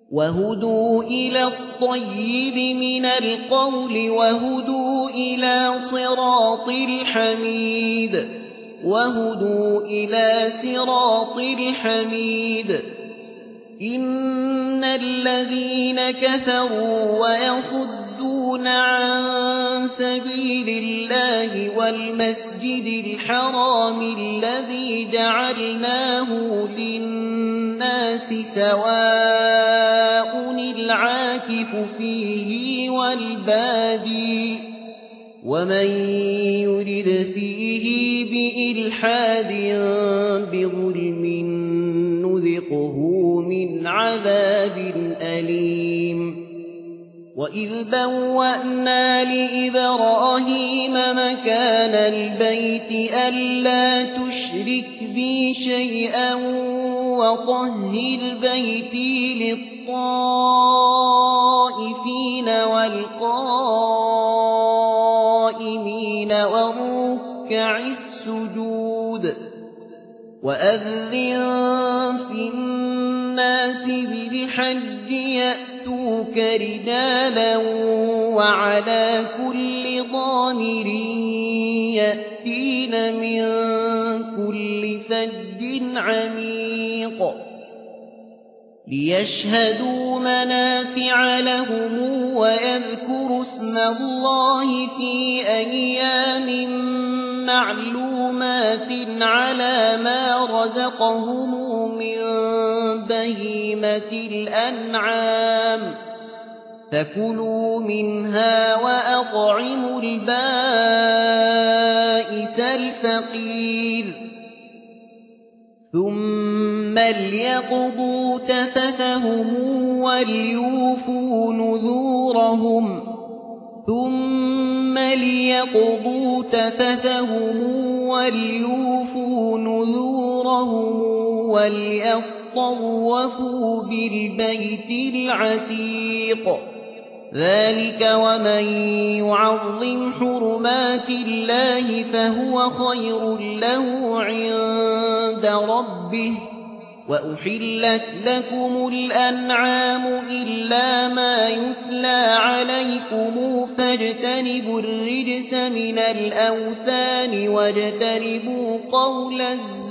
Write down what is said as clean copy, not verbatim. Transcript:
وهدوا إلى الطيب من القول وهدوا إلى صراط الحميد إن الذين كفروا ويصدون عن سبيل الله والمسجد الحرام الذي جعلناه للناس سواء العاكف فيه والبادي ومن يرد فيه بإلحاد بظلم نذقه من عذاب أليم وإذ بوأنا لإبراهيم مكان البيت ألا تشرك بي شيئا وطهر بيتي للطائفين والقائمين والركع السجود وأذن في الناس بالحج يأتوك رجالا وعلى كل ضامر يأتين من كل فج عميق ليشهدوا منافع لهم ويذكروا اسم الله في أيام معلومات على ما رزقهم من بهيمة الأنعام فكلوا منها وأطعموا البائس الفقير ثم ليقضوا تفثهم وليوفوا نذورهم وليطوفوا بالبيت العتيق ذلك ومن يعظم حرمات الله فهو خير له عند ربه وأحلت لكم الأنعام إلا ما يتلى عليكم فاجتنبوا الرجس من الأوثان واجتنبوا قول الزنا